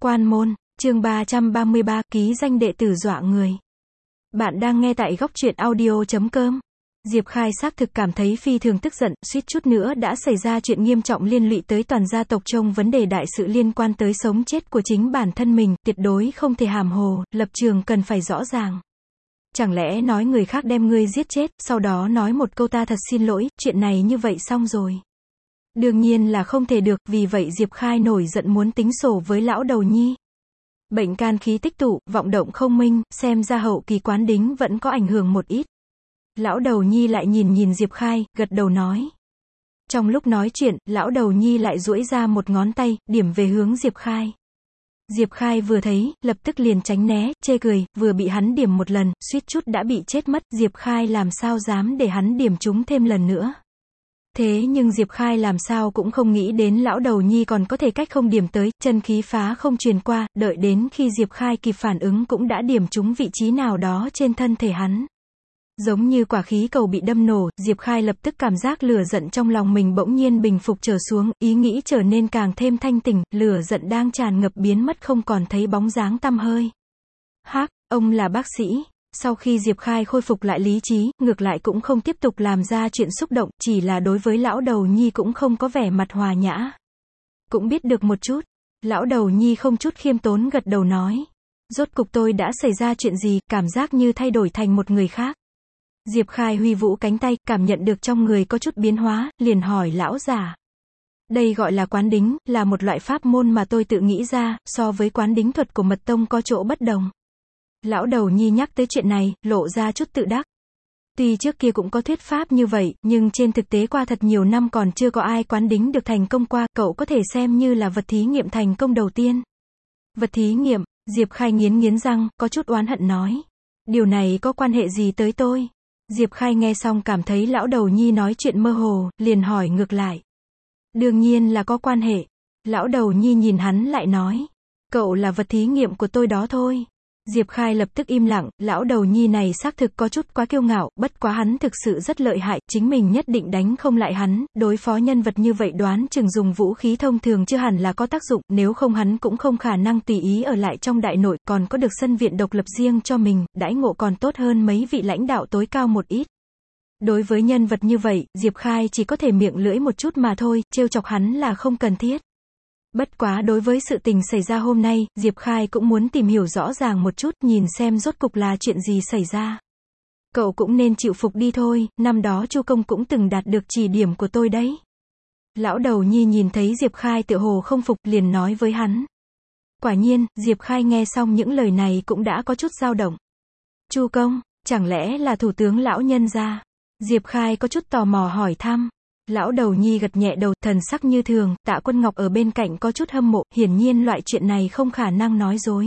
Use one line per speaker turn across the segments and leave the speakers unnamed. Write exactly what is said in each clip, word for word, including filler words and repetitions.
Quan môn, chương ba trăm ba mươi ba, ký danh đệ tử dọa người. Bạn đang nghe tại góc truyện audio chấm com. Diệp Khai xác thực cảm thấy phi thường tức giận, suýt chút nữa đã xảy ra chuyện nghiêm trọng liên lụy tới toàn gia tộc trong vấn đề đại sự liên quan tới sống chết của chính bản thân mình, tuyệt đối không thể hàm hồ, lập trường cần phải rõ ràng. Chẳng lẽ nói người khác đem ngươi giết chết, sau đó nói một câu ta thật xin lỗi, chuyện này như vậy xong rồi. Đương nhiên là không thể được, vì vậy Diệp Khai nổi giận muốn tính sổ với lão đầu nhi. Bệnh can khí tích tụ, vọng động không minh, xem ra hậu kỳ quán đính vẫn có ảnh hưởng một ít. Lão đầu nhi lại nhìn nhìn Diệp Khai, gật đầu nói. Trong lúc nói chuyện, lão đầu nhi lại duỗi ra một ngón tay, điểm về hướng Diệp Khai. Diệp Khai vừa thấy, lập tức liền tránh né, chê cười, vừa bị hắn điểm một lần, suýt chút đã bị chết mất, Diệp Khai làm sao dám để hắn điểm chúng thêm lần nữa. Thế nhưng Diệp Khai làm sao cũng không nghĩ đến lão đầu nhi còn có thể cách không điểm tới, chân khí phá không truyền qua, đợi đến khi Diệp Khai kịp phản ứng cũng đã điểm trúng vị trí nào đó trên thân thể hắn. Giống như quả khí cầu bị đâm nổ, Diệp Khai lập tức cảm giác lửa giận trong lòng mình bỗng nhiên bình phục trở xuống, ý nghĩ trở nên càng thêm thanh tỉnh, lửa giận đang tràn ngập biến mất không còn thấy bóng dáng tăm hơi. Hắc, ông là bác sĩ. Sau khi Diệp Khai khôi phục lại lý trí, ngược lại cũng không tiếp tục làm ra chuyện xúc động, chỉ là đối với lão đầu nhi cũng không có vẻ mặt hòa nhã. Cũng biết được một chút. Lão đầu nhi không chút khiêm tốn gật đầu nói. Rốt cục tôi đã xảy ra chuyện gì, cảm giác như thay đổi thành một người khác. Diệp Khai huy vũ cánh tay, cảm nhận được trong người có chút biến hóa, liền hỏi lão già. Đây gọi là quán đính, là một loại pháp môn mà tôi tự nghĩ ra, so với quán đính thuật của mật tông có chỗ bất đồng. Lão đầu nhi nhắc tới chuyện này, lộ ra chút tự đắc. Tuy trước kia cũng có thuyết pháp như vậy, nhưng trên thực tế qua thật nhiều năm còn chưa có ai quán đính được thành công qua, cậu có thể xem như là vật thí nghiệm thành công đầu tiên. Vật thí nghiệm, Diệp Khai nghiến nghiến răng, có chút oán hận nói. Điều này có quan hệ gì tới tôi? Diệp Khai nghe xong cảm thấy lão đầu nhi nói chuyện mơ hồ, liền hỏi ngược lại. Đương nhiên là có quan hệ. Lão đầu nhi nhìn hắn lại nói. Cậu là vật thí nghiệm của tôi đó thôi. Diệp Khai lập tức im lặng, lão đầu nhi này xác thực có chút quá kiêu ngạo, bất quá hắn thực sự rất lợi hại, chính mình nhất định đánh không lại hắn, đối phó nhân vật như vậy đoán chừng dùng vũ khí thông thường chưa hẳn là có tác dụng, nếu không hắn cũng không khả năng tùy ý ở lại trong đại nội, còn có được sân viện độc lập riêng cho mình, đãi ngộ còn tốt hơn mấy vị lãnh đạo tối cao một ít. Đối với nhân vật như vậy, Diệp Khai chỉ có thể miệng lưỡi một chút mà thôi, trêu chọc hắn là không cần thiết. Bất quá đối với sự tình xảy ra hôm nay, Diệp Khai cũng muốn tìm hiểu rõ ràng một chút, nhìn xem rốt cục là chuyện gì xảy ra. Cậu cũng nên chịu phục đi thôi, năm đó Chu Công cũng từng đạt được chỉ điểm của tôi đấy. Lão đầu nhi nhìn thấy Diệp Khai tựa hồ không phục, liền nói với hắn. Quả nhiên, Diệp Khai nghe xong những lời này cũng đã có chút dao động. Chu Công, chẳng lẽ là thủ tướng lão nhân gia? Diệp Khai có chút tò mò hỏi thăm. Lão đầu nhi gật nhẹ đầu, thần sắc như thường, Tạ Quân Ngọc ở bên cạnh có chút hâm mộ, hiển nhiên loại chuyện này không khả năng nói dối.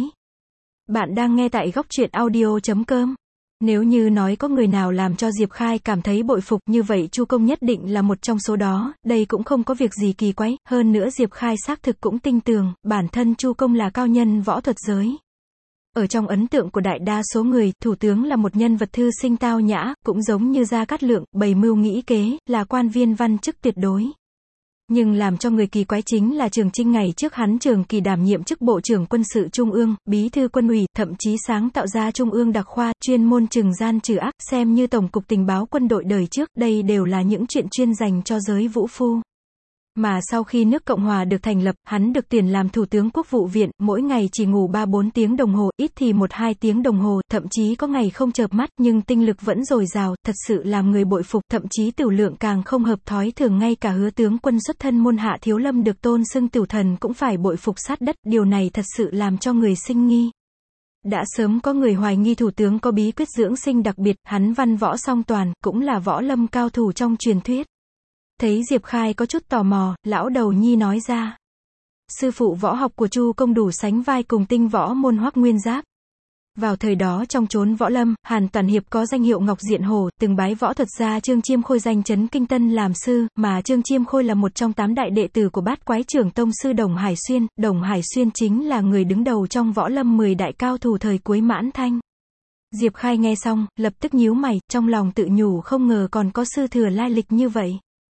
Bạn đang nghe tại góc truyện audio chấm com. Nếu như nói có người nào làm cho Diệp Khai cảm thấy bội phục như vậy Chu Công nhất định là một trong số đó, đây cũng không có việc gì kỳ quái, hơn nữa Diệp Khai xác thực cũng tinh tường, bản thân Chu Công là cao nhân võ thuật giới. Ở trong ấn tượng của đại đa số người, thủ tướng là một nhân vật thư sinh tao nhã, cũng giống như Gia Cát Lượng, bày mưu nghĩ kế, là quan viên văn chức tuyệt đối. Nhưng làm cho người kỳ quái chính là Trường Chinh ngày trước hắn trường kỳ đảm nhiệm chức Bộ trưởng Quân sự Trung ương, Bí thư Quân ủy, thậm chí sáng tạo ra Trung ương đặc khoa, chuyên môn trừng gian trừ ác, xem như Tổng cục Tình báo quân đội đời trước, đây đều là những chuyện chuyên dành cho giới vũ phu. Mà sau khi nước Cộng Hòa được thành lập, hắn được tuyển làm Thủ tướng Quốc vụ viện, mỗi ngày chỉ ngủ ba bốn tiếng đồng hồ, ít thì một hai tiếng đồng hồ, thậm chí có ngày không chợp mắt, nhưng tinh lực vẫn dồi dào, thật sự làm người bội phục, thậm chí Tửu Lượng càng không hợp thói thường, ngay cả Hứa tướng quân xuất thân môn hạ Thiếu Lâm được tôn xưng Tửu Thần cũng phải bội phục sát đất, điều này thật sự làm cho người sinh nghi. Đã sớm có người hoài nghi thủ tướng có bí quyết dưỡng sinh đặc biệt, hắn văn võ song toàn, cũng là võ lâm cao thủ trong truyền thuyết. Thấy Diệp Khai có chút tò mò, lão đầu nhi nói ra. Sư phụ võ học của Chu Công đủ sánh vai cùng tinh võ môn Hoắc Nguyên Giáp. Vào thời đó trong chốn võ lâm, Hàn Toàn Hiệp có danh hiệu Ngọc Diện Hổ, từng bái võ thuật gia Trương Chiêm Khôi danh chấn kinh tân làm sư, mà Trương Chiêm Khôi là một trong tám đại đệ tử của Bát Quái Trưởng Tông sư Đồng Hải Xuyên, Đồng Hải Xuyên chính là người đứng đầu trong võ lâm mười đại cao thủ thời cuối Mãn Thanh. Diệp Khai nghe xong, lập tức nhíu mày, trong lòng tự nhủ không ngờ còn có sư thừa lai lịch như vậy.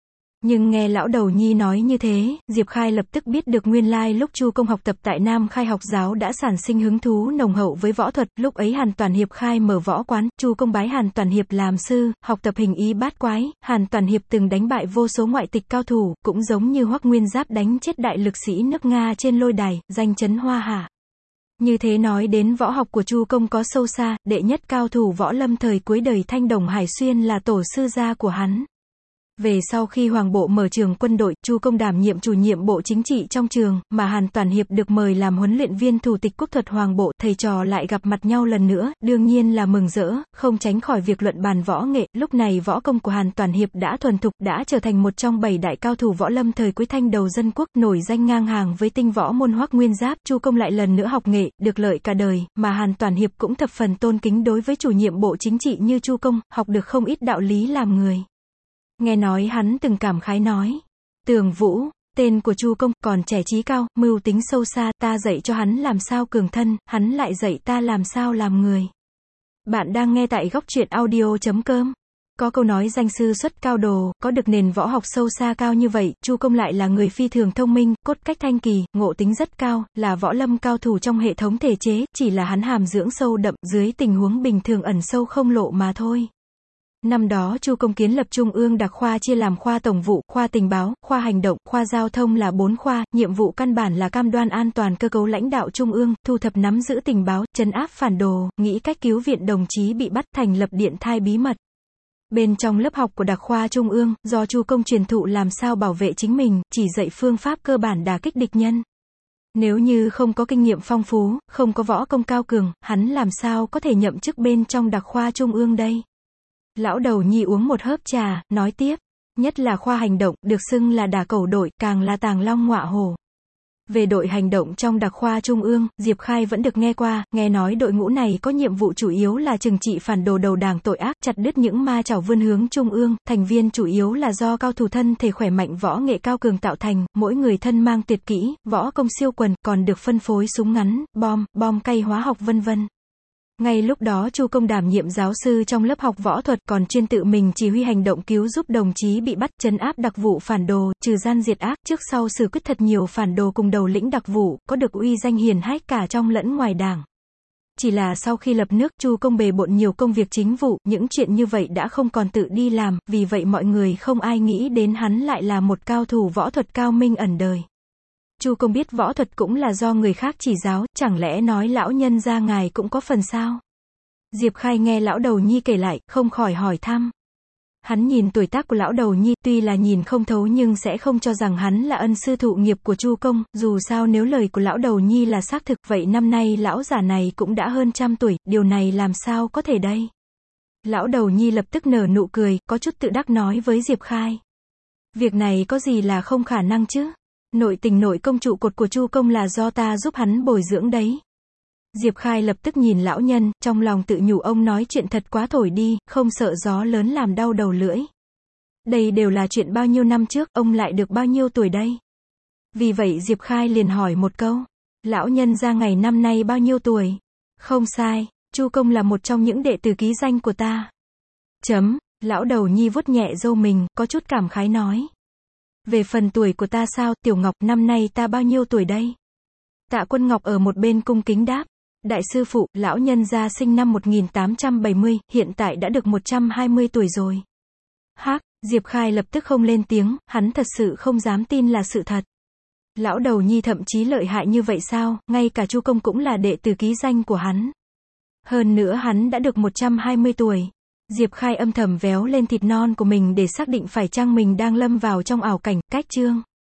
Nhưng nghe lão đầu nhi nói như thế, Diệp Khai lập tức biết được nguyên lai lúc Chu Công học tập tại Nam Khai học giáo đã sản sinh hứng thú nồng hậu với võ thuật, lúc ấy Hàn Toàn Hiệp khai mở võ quán, Chu Công bái Hàn Toàn Hiệp làm sư, học tập hình ý bát quái, Hàn Toàn Hiệp từng đánh bại vô số ngoại tịch cao thủ, cũng giống như Hoắc Nguyên Giáp đánh chết đại lực sĩ nước Nga trên lôi đài, danh chấn hoa hạ. Như thế nói đến võ học của Chu Công có sâu xa, đệ nhất cao thủ võ lâm thời cuối đời Thanh Đồng Hải Xuyên là tổ sư gia của hắn. Về sau khi Hoàng Bộ mở trường quân đội, Chu Công đảm nhiệm chủ nhiệm bộ chính trị trong trường, mà Hàn Toàn Hiệp được mời làm huấn luyện viên thủ tịch quốc thuật Hoàng Bộ, thầy trò lại gặp mặt nhau lần nữa, đương nhiên là mừng rỡ, không tránh khỏi việc luận bàn võ nghệ, lúc này võ công của Hàn Toàn Hiệp đã thuần thục, đã trở thành một trong bảy đại cao thủ võ lâm thời cuối thanh đầu dân quốc, nổi danh ngang hàng với tinh võ môn Hoắc Nguyên Giáp. Chu Công lại lần nữa học nghệ, được lợi cả đời, mà Hàn Toàn Hiệp cũng thập phần tôn kính đối với chủ nhiệm bộ chính trị như Chu Công, học được không ít đạo lý làm người. Nghe nói hắn từng cảm khái nói, Tường Vũ, tên của Chu Công, còn trẻ trí cao, mưu tính sâu xa, ta dạy cho hắn làm sao cường thân, hắn lại dạy ta làm sao làm người. Bạn đang nghe tại góc truyện audio chấm com. Có câu nói danh sư xuất cao đồ, có được nền võ học sâu xa cao như vậy, Chu Công lại là người phi thường thông minh, cốt cách thanh kỳ, ngộ tính rất cao, là võ lâm cao thủ trong hệ thống thể chế, chỉ là hắn hàm dưỡng sâu đậm, dưới tình huống bình thường ẩn sâu không lộ mà thôi. Năm đó Chu Công kiến lập Trung ương đặc khoa chia làm khoa tổng vụ, khoa tình báo, khoa hành động, khoa giao thông là bốn khoa, nhiệm vụ căn bản là cam đoan an toàn cơ cấu lãnh đạo Trung ương, thu thập nắm giữ tình báo, trấn áp phản đồ, nghĩ cách cứu viện đồng chí bị bắt, thành lập điện thai bí mật. Bên trong lớp học của đặc khoa Trung ương, do Chu Công truyền thụ làm sao bảo vệ chính mình, chỉ dạy phương pháp cơ bản đả kích địch nhân. Nếu như không có kinh nghiệm phong phú, không có võ công cao cường, hắn làm sao có thể nhậm chức bên trong đặc khoa Trung ương đây? Lão đầu nhi uống một hớp trà, nói tiếp, nhất là khoa hành động, được xưng là đả cẩu đội, càng là tàng long ngọa hổ. Về đội hành động trong đặc khoa Trung ương, Diệp Khai vẫn được nghe qua, nghe nói đội ngũ này có nhiệm vụ chủ yếu là trừng trị phản đồ đầu đảng tội ác, chặt đứt những ma chảo vươn hướng Trung ương, thành viên chủ yếu là do cao thủ thân thể khỏe mạnh võ nghệ cao cường tạo thành, mỗi người thân mang tuyệt kỹ, võ công siêu quần, còn được phân phối súng ngắn, bom, bom cây hóa học vân vân. Ngay lúc đó Chu Công đảm nhiệm giáo sư trong lớp học võ thuật, còn chuyên tự mình chỉ huy hành động cứu giúp đồng chí bị bắt, trấn áp đặc vụ phản đồ, trừ gian diệt ác, trước sau xử quyết thật nhiều phản đồ cùng đầu lĩnh đặc vụ, có được uy danh hiển hách cả trong lẫn ngoài đảng. Chỉ là sau khi lập nước, Chu Công bề bộn nhiều công việc chính vụ, những chuyện như vậy đã không còn tự đi làm, vì vậy mọi người không ai nghĩ đến hắn lại là một cao thủ võ thuật cao minh ẩn đời. Chu Công biết võ thuật cũng là do người khác chỉ giáo, chẳng lẽ nói lão nhân gia ngài cũng có phần sao? Diệp Khai nghe lão đầu nhi kể lại, không khỏi hỏi thăm. Hắn nhìn tuổi tác của lão đầu nhi, tuy là nhìn không thấu nhưng sẽ không cho rằng hắn là ân sư thụ nghiệp của Chu Công, dù sao nếu lời của lão đầu nhi là xác thực, vậy năm nay lão già này cũng đã hơn trăm tuổi, điều này làm sao có thể đây? Lão đầu nhi lập tức nở nụ cười, có chút tự đắc nói với Diệp Khai. Việc này có gì là không khả năng chứ? Nội tình nội công trụ cột của Chu Công là do ta giúp hắn bồi dưỡng đấy. Diệp Khai lập tức nhìn lão nhân, trong lòng tự nhủ ông nói chuyện thật quá thổi đi, không sợ gió lớn làm đau đầu lưỡi. Đây đều là chuyện bao nhiêu năm trước, ông lại được bao nhiêu tuổi đây? Vì vậy Diệp Khai liền hỏi một câu, lão nhân gia ngày năm nay bao nhiêu tuổi? Không sai, Chu Công là một trong những đệ tử ký danh của ta. Chấm, lão đầu nhi vuốt nhẹ râu mình, có chút cảm khái nói. Về phần tuổi của ta sao, Tiểu Ngọc, năm nay ta bao nhiêu tuổi đây? Tạ Quân Ngọc ở một bên cung kính đáp. Đại sư phụ, lão nhân gia sinh năm một nghìn tám trăm bảy mươi, hiện tại đã được một trăm hai mươi tuổi rồi. Hắc, Diệp Khai lập tức không lên tiếng, hắn thật sự không dám tin là sự thật. Lão đầu nhi thậm chí lợi hại như vậy sao, ngay cả Chu Công cũng là đệ tử ký danh của hắn. Hơn nữa hắn đã được một trăm hai mươi tuổi. Diệp Khai âm thầm véo lên thịt non của mình để xác định phải chăng mình đang lâm vào trong ảo cảnh, cách chương.